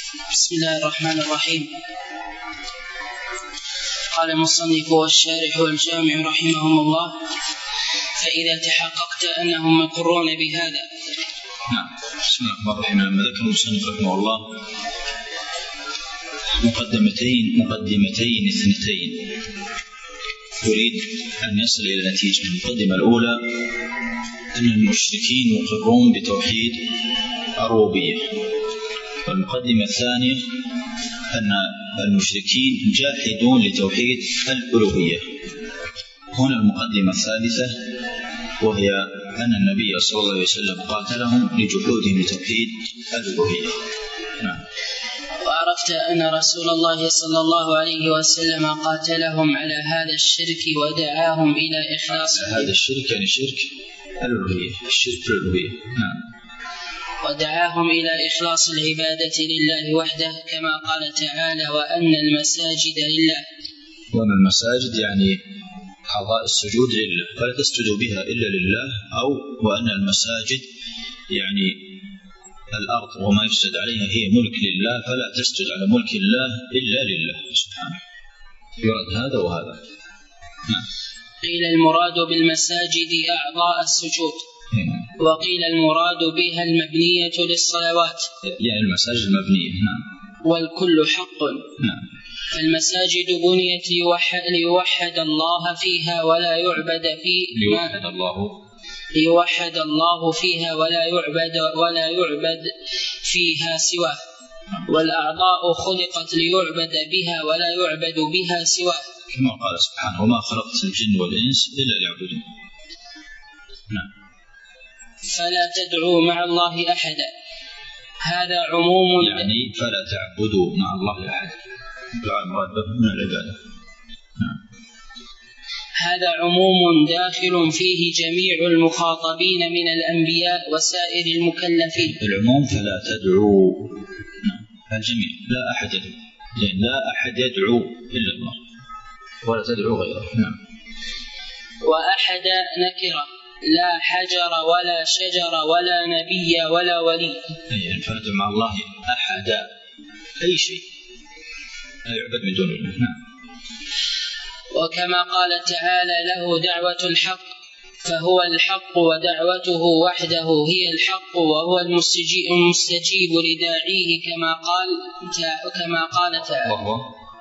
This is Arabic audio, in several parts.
بسم الله الرحمن الرحيم. قال المصنف والشارح والجامع رحمهم الله: فإذا تحققت أنهم مقرون بهذا. نعم. بسم الله الرحمن الرحيم. لما ذكر المصنف رحمه الله مقدمتين اثنتين يريد أن يصل إلى نتيجة. المقدمة الأولى أن المشركين مقرون بتوحيد الربوبية، والمقدمة الثانية أن المشركين جاحدون لتوحيد الألوهية. هنا المقدمة الثالثة، وهي أن النبي صلى الله عليه وسلم قاتلهم لجحودهم لتوحيد الألوهية. نعم. وعرفت أن رسول الله صلى الله عليه وسلم قاتلهم على هذا الشرك ودعاهم إلى إخلاص هذا الشرك، يعني شرك الألوهية، الشرك في الألوهية. نعم. ودعاهم إلى إخلاص العبادة لله وحده، كما قال تعالى: وأن المساجد لله. وأن المساجد يعني أعضاء السجود لله، فلا تسجدوا بها إلا لله، أو وأن المساجد يعني الأرض وما يسجد عليها هي ملك لله، فلا تسجد على ملك الله إلا لله سبحانه. يرد هذا وهذا. قيل المراد بالمساجد أعضاء السجود، وقيل المراد بها المبنية للصلوات، يعني المساجد المبنية. نعم. والكل حق. نعم. فالمساجد بنيت ليوحد الله فيها ولا يعبد ليوحد الله فيها ولا يعبد فيها سواه، والأعضاء خلقت ليعبد بها ولا يعبد بها سواه، كما قال سبحانه: وما خلقت الجن والإنس إلا ليعبدون. نعم. فلا تدعوا مع الله أحدا. هذا عموم، يعني فلا تعبدوا مع الله أحدا، دعاء المراد من العبادة. نعم. هذا عموم داخل فيه جميع المخاطبين من الأنبياء وسائر المكلفين. العموم فلا تدعوا، الجميع، لا أحد يدعو، يعني لا أحد يدعو إلا الله ولا تدعو غيره. نعم. وأحد نكرة، لا حجر ولا شجر ولا نبي ولا ولي. يعني فلا تدعو مع الله أحد، أي شيء لا يعبد من دون الله. نعم. وكما قال تعالى: له دعوة الحق، فهو الحق ودعوته وحده هي الحق، وهو المستجيب لداعيه، كما قال تعالى: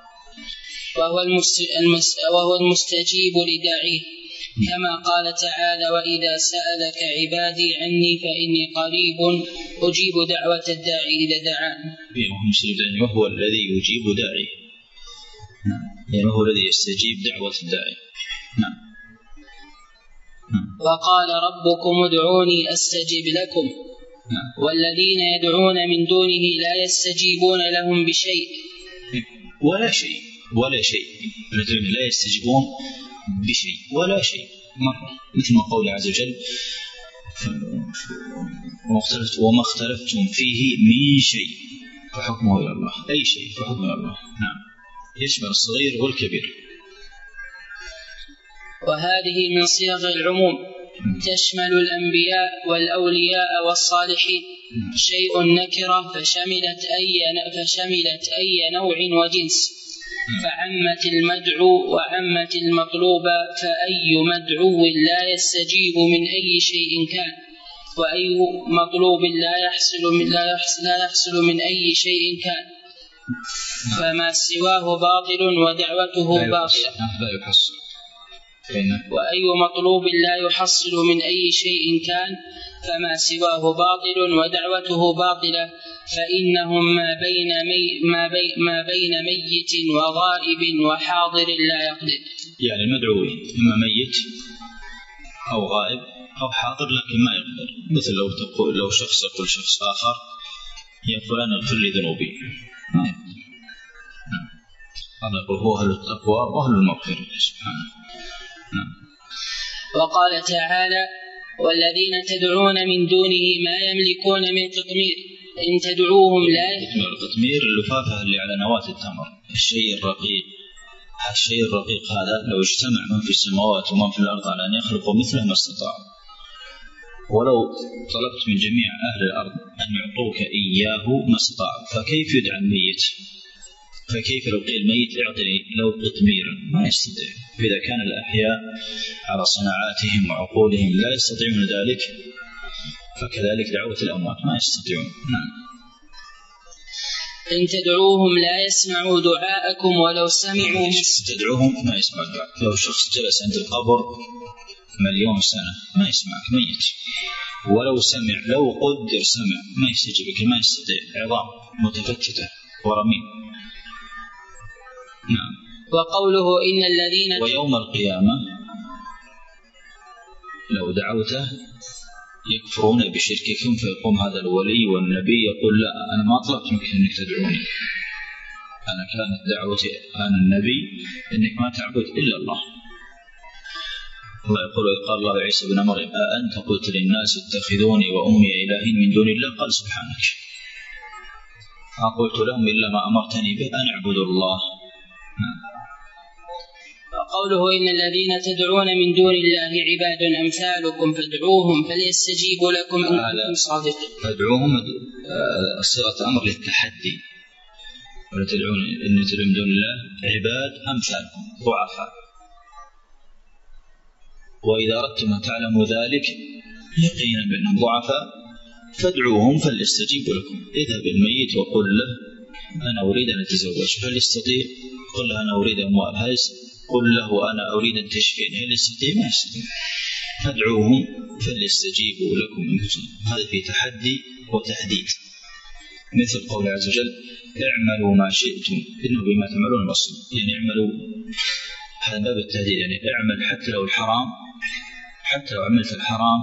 وهو المستجيب لداعيه، كما قال تعالى: وإذا سألك عبادي عني فإني قريب أجيب دعوة الداعي إذا دعان. وهو الذي يجيب داعي، يعني هو الذي يستجيب دعوة الداعي. نعم. وقال: ربكم ادعوني أستجب لكم. والذين يدعون من دونه لا يستجيبون لهم بشيء، ولا شيء الذين لا يستجيبون بشيء ولا شيء، مثل ما قول عز وجل: وما اختلفتم فيه من شيء فحكمه إلى الله، أي شيء فحكمه إلى الله. نعم. يشمل الصغير والكبير. وهذه من صيغ العموم، تشمل الأنبياء والأولياء والصالحين. شيء نكرة فشملت أي نوع وجنس، فعمت المدعو وعمت المطلوب، فأي مدعو لا يستجيب من أي شيء كان، وأي مطلوب لا يحصل من أي شيء كان، فما سواه باطل ودعوته باطلة. وأي مطلوب لا يحصل من أي شيء كان، فما سواه باطل ودعوته باطلة، فإنهم ما بين ميت وغائب وحاضر لا يقدر. يعني المدعو إما ميت أو غائب أو حاضر لكن ما يقدر. مثل لو شخص يقول شخص آخر: يا فلان اغفر لي ذنوبي، ما يقدر. هذا هو أهل التقوى وأهل المغفرة سبحانه. وقال تعالى: والذين تدعون من دونه ما يملكون من قطمير إن تدعوهم لا يسمعون. القطمير اللفافة اللي على نواة التمر، الشيء الرقيق هذا لو اجتمع من في السماوات ومن في الأرض على أن يخلقوا مثله ما استطاعوا. ولو طلبت من جميع أهل الأرض أن يعطوك إياه ما استطاعوا، فكيف يدعى الميت؟ فكيف لو قيل الميت اعطني لو قطميرا؟ ما يستطيع. فإذا كان الأحياء على صناعاتهم وعقولهم لا يستطيعون ذلك، فكذلك دعوة الأموات ما يستطيعون. نعم. إن تدعوهم لا يسمعوا دعاءكم ولو سمعوا. تدعوهم ما يسمع دعاء. لو شخص جلس عند القبر 1,000,000 سنة ما يسمعك، ميت. ولو سمع، لو قدر سمع، ما يستجيبك، ما يستطيع، عظام متفتتة ورميم. نعم. وقوله إن الذين ويوم القيامة لو دعوته يكفرون بشرككم، فيقوم هذا الولي والنبي يقول لا، أنا ما طلبت منك أنك تدعوني، أنا كانت دعوتي أنا النبي أنك ما تعبد إلا الله. الله يقول إذ قال الله عيسى بن مريم أأنت قلت للناس اتخذوني وأمي إلهين من دون الله؟ قال سبحانك، ما قلت لهم إلا ما أمرتني به أن اعبدوا الله. وقوله إن الذين تدعون من دون الله عباد أمثالكم فادعوهم فليستجيبوا لكم إن كنتم صادقين. فادعوهم صيغة أمر للتحدي. ولا تدعون إن تدعون من دون الله عباد أمثالكم ضعفاء، وإذا أردتم أن تعلموا ذلك يقينا بأنهم ضعفاء فادعوهم فليستجيبوا لكم. اذهب الميت وقل له أنا أريد أن أتزوج، هل يستطيع؟ قل له أنا أريد أموال، هل قل له أنا أريد أن تشفين، هل يستطيع؟ ما يستطيع. فادعوهم فليستجيبوا لكم. هذا في تحدي وتهديد، مثل قول عز وجل اعملوا ما شئتم إنه بما تعملون بصير. يعني اعملوا، هذا باب التهديد، يعني اعمل حتى لو الحرام، حتى لو عملت الحرام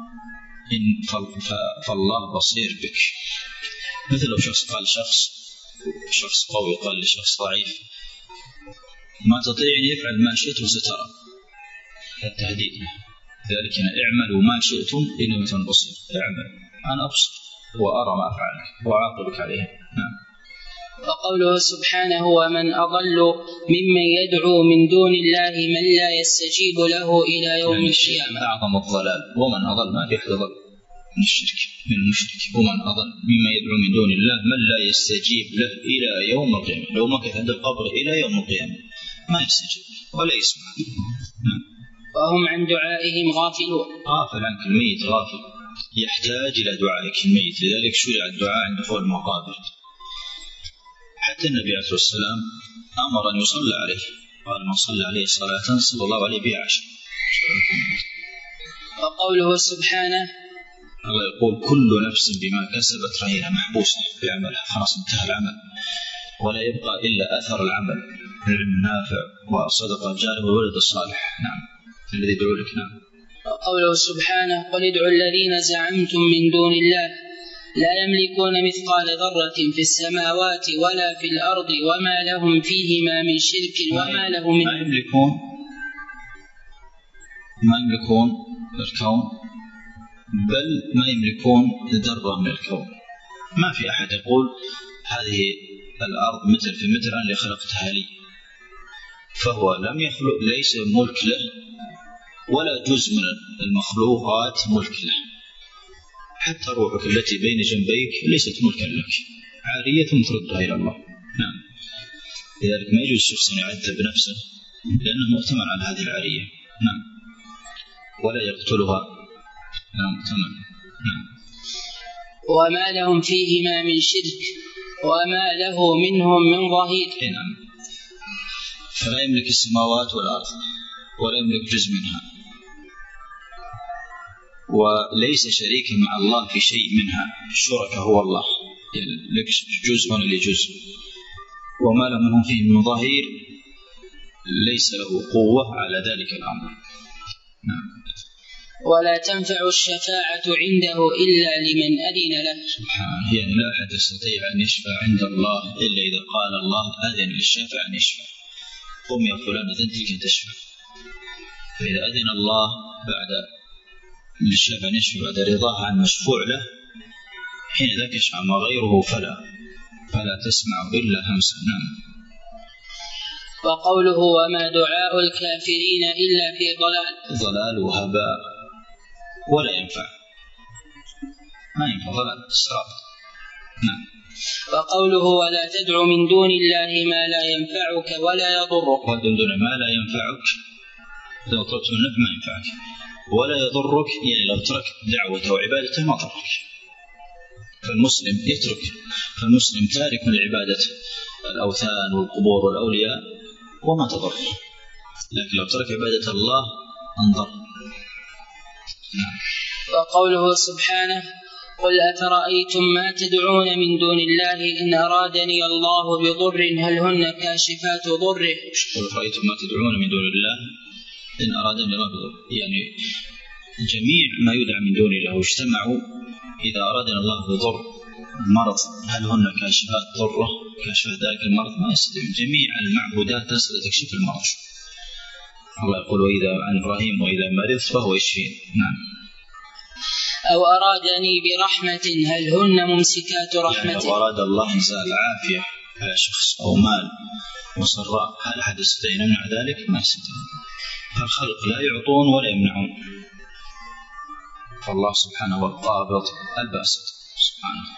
فالله بصير بك. مثل لو شخص قال شخص قوي قال لشخص ضعيف ما تطيع أن يفعل ما شئت وسترى، التهديد. ذلك اعملوا ما شئتم إنه مثل بصير. اعمل أنا أبصر وأرى ما أفعلك وأعاقبك عليه. نعم. وقوله سبحانه ومن أضل ممن يدعو من دون الله من لا يستجيب له إلى يوم القيامة. أعظم الضلال. ومن أضل، ما في أحد ضل من الشرك، من المشرك. ومن أضل ممن يدعو من دون الله من لا يستجيب له إلى يوم القيامة. لو مكث عند القبر إلى يوم القيامة ما يستجيب ولا يسمع. وهم عن دعائهم غافلون. غافل عنك الميت، غافل، يحتاج إلى دعائك الميت. لذلك شرع الدعاء عند دخول المقابر. حتى النبي عليه الصلاة والسلام أمر أن يصلى عليه، قال من صلى عليه صلاة صلى الله عليه بها 10. وقوله سبحانه الله يقول كل نفس بما كسبت رهينة، محبوسة بعملها، خلاص انتهى العمل ولا يبقى إلا أثر العمل، العلم النافع وصدقة جارية والولد الصالح. نعم الذي يدعو لك. نعم. وقوله سبحانه قل ادعوا الذين زعمتم من دون الله لا يملكون مثقال ذرة في السماوات ولا في الأرض وما لهم فيهما من شرك وما له من. ما يملكون الكون، بل ما يملكون ذرة من الكون. ما في أحد يقول هذه الأرض متر في متر أنا اللي خلقتها لي، فهو لم يخلق، ليس ملك له، ولا جزء من المخلوقات ملك له. حتى روحك التي بين جنبيك ليست ملكا لك، عارية تردها إلى الله. نعم. لذلك ما يجوز الشخص أن يعذب نفسه لأنه مؤتمن على هذه العارية. نعم. ولا يقتلها. نعم مؤتمن. نعم. وما لهم فيهما من شرك وما له منهم من ظهير. نعم. فلا يملك السماوات والأرض ولا يملك جزء منها، وليس شريكا مع الله في شيء منها. الشركة هو الله، لك جزء ولا لجزء. وما له منهم فيه من ظهير، ليس له قوة على ذلك الأمر. نعم. ولا تنفع الشفاعة عنده إلا لمن أذن له. سبحانه، يعني لا أحد يستطيع أن يشفع عند الله إلا إذا قال الله أذن للشافع أن يشفع. قم يا فلان أذنت لك أن تشفع. فإذا أذن الله بعد للشافع أن يشفع بعد رضاه عن مشفوع له، حين ذاك يشفع، ما غيره فلا تسمع إلا همسا. نعم. وقوله وما دعاء الكافرين إلا في ضلال وهباء ولا ينفع. ما ينفع ضلال الصراط. نعم. وقوله ولا تدع من دون الله ما لا ينفعك ولا يضرك. من دون ما لا ينفعك، لو طلبت منه ما ينفعك، ولا يضرك يعني لو ترك دعوته وعبادته ما ضرك. فالمسلم يترك، فالمسلم تارك لعبادة الأوثان والقبور والأولياء وما تضر، لكن لو ترك عبادة الله انضر. وقوله سبحانه قل أفرأيتم ما تدعون من دون الله إن أرادني الله بضر هل هن كاشفات ضره. قل أفرأيتم ما تدعون من دون الله إن أرادني الله بضر، يعني جميع ما يدعى من دون الله واجتمعوا إذا أرادنا الله بضر مرض هل هن كاشفات ضره، كاشفات ذلك المرض، ما يستطيع. جميع المعبودات تستطيع تكشف المرض. الله يقول وإذا عن إبراهيم وإذا مرض فهو يشفين. نعم. أو أرادني برحمة هل هن ممسكات رحمته. يعني لو أراد الله إنزال عافية على شخص أو مال وسراء هل أحد يستطيع أن يمنع ذلك؟ ما يستطيع. فالخلق لا يعطون ولا يمنعون، فالله سبحانه هو القابض الباسط سبحانه.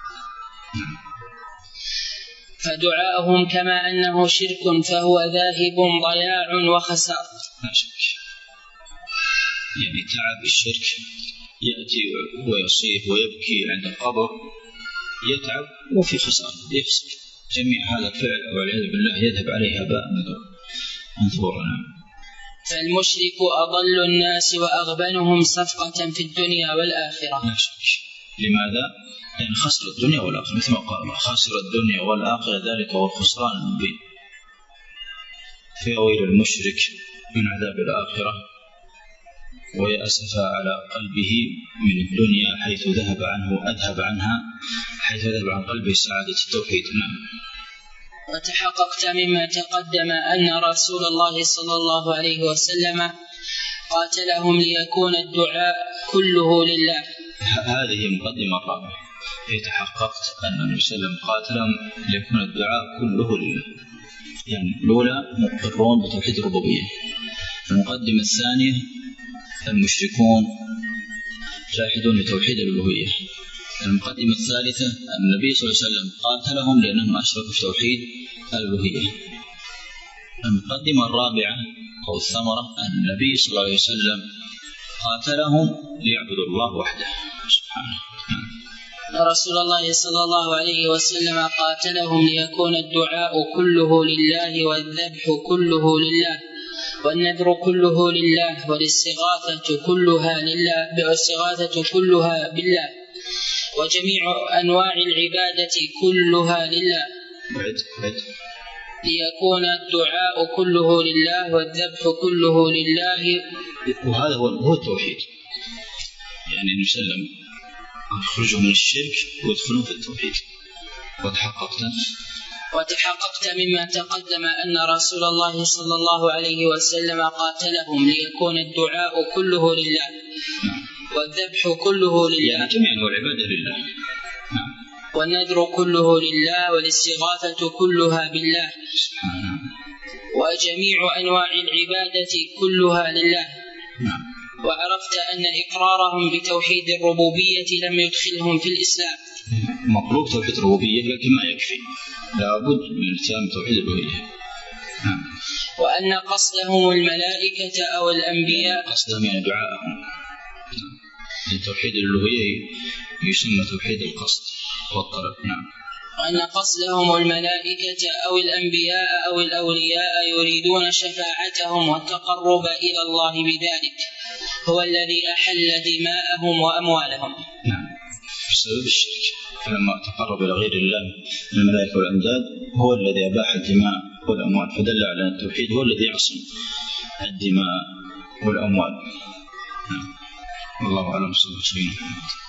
فدعاؤهم كما أنه شرك فهو ذاهب ضياع وخسار. لا شك، يعني تعب الشرك يأتي ويصيح ويبكي عند القبر، يتعب وفي خسارة، يخسر جميع هذا الفعل والعياذ بالله، يذهب عليه هباء منثورا. فالمشرك أضل الناس وأغبنهم صفقة في الدنيا والآخرة. لا شك. لماذا؟ لأن خسر الدنيا والآخرة، مثل ما قال خسر الدنيا والآخرة، ذلك هو الخسران المبين. فويل المشرك من عذاب الآخرة ويأسف على قلبه من الدنيا حيث أذهب عن قلبه سعادة التوحيد. وتحققت مما تقدم أن رسول الله صلى الله عليه وسلم قاتلهم ليكون الدعاء كله لله. هذه المقدمة الرابعة. تحققت أن النبي صلى الله عليه وسلم قاتلهم ليكون الدعاء كله لله، يعني الأولى مقرون بتوحيد الربوبية. المقدمة الثانية المشركون جاحدون لتوحيد الألوهية. المقدمة الثالثة أن النبي صلى الله عليه وسلم قاتلهم لأنهم أشركوا في توحيد الألوهية. المقدمة الرابعة أو الثمرة أن النبي صلى الله عليه وسلم قاتلهم ليعبدوا الله وحده سبحانه. رسول الله صلى الله عليه وسلم قاتلهم ليكون الدعاء كله لله والذبح كله لله والنذر كله لله والاستغاثة كلها بالله وجميع أنواع العبادة كلها لله. ليكون الدعاء كله لله والذبح كله لله. وهذا هو التوحيد، يعني نسلم يخرجوا من الشرك ويدخلون في التوحيد. وتحققت مما تقدم أن رسول الله صلى الله عليه وسلم قاتلهم ليكون الدعاء كله لله والذبح كله لله، يعني جميع أنواع العبادة لله، والنذر كله لله والاستغاثة كلها بالله وجميع أنواع العبادة كلها لله. وعرفت أن إقرارهم بتوحيد الربوبية لم يدخلهم في الإسلام. مطلوب توحيد الربوبية لكن ما يكفي، لابد من التزام توحيد الألوهية. وأن قصدهم الملائكة أو الأنبياء، قصدهم يعني دعاءهم. توحيد الألوهية يسمى توحيد القصد والطلب. وأن قصدهم الملائكة أو الأنبياء أو الأولياء يريدون شفاعتهم والتقرب إلى الله بذلك هو الذي أحل دماءهم وأموالهم. بسبب الشرك، فلما تقرب إلى غير الله من الملائكة والأنداد هو الذي أباح الدماء والأموال، فدل على أن التوحيد هو الذي يعصم الدماء والأموال. الله أعلم. صلى الله عليه وسلم.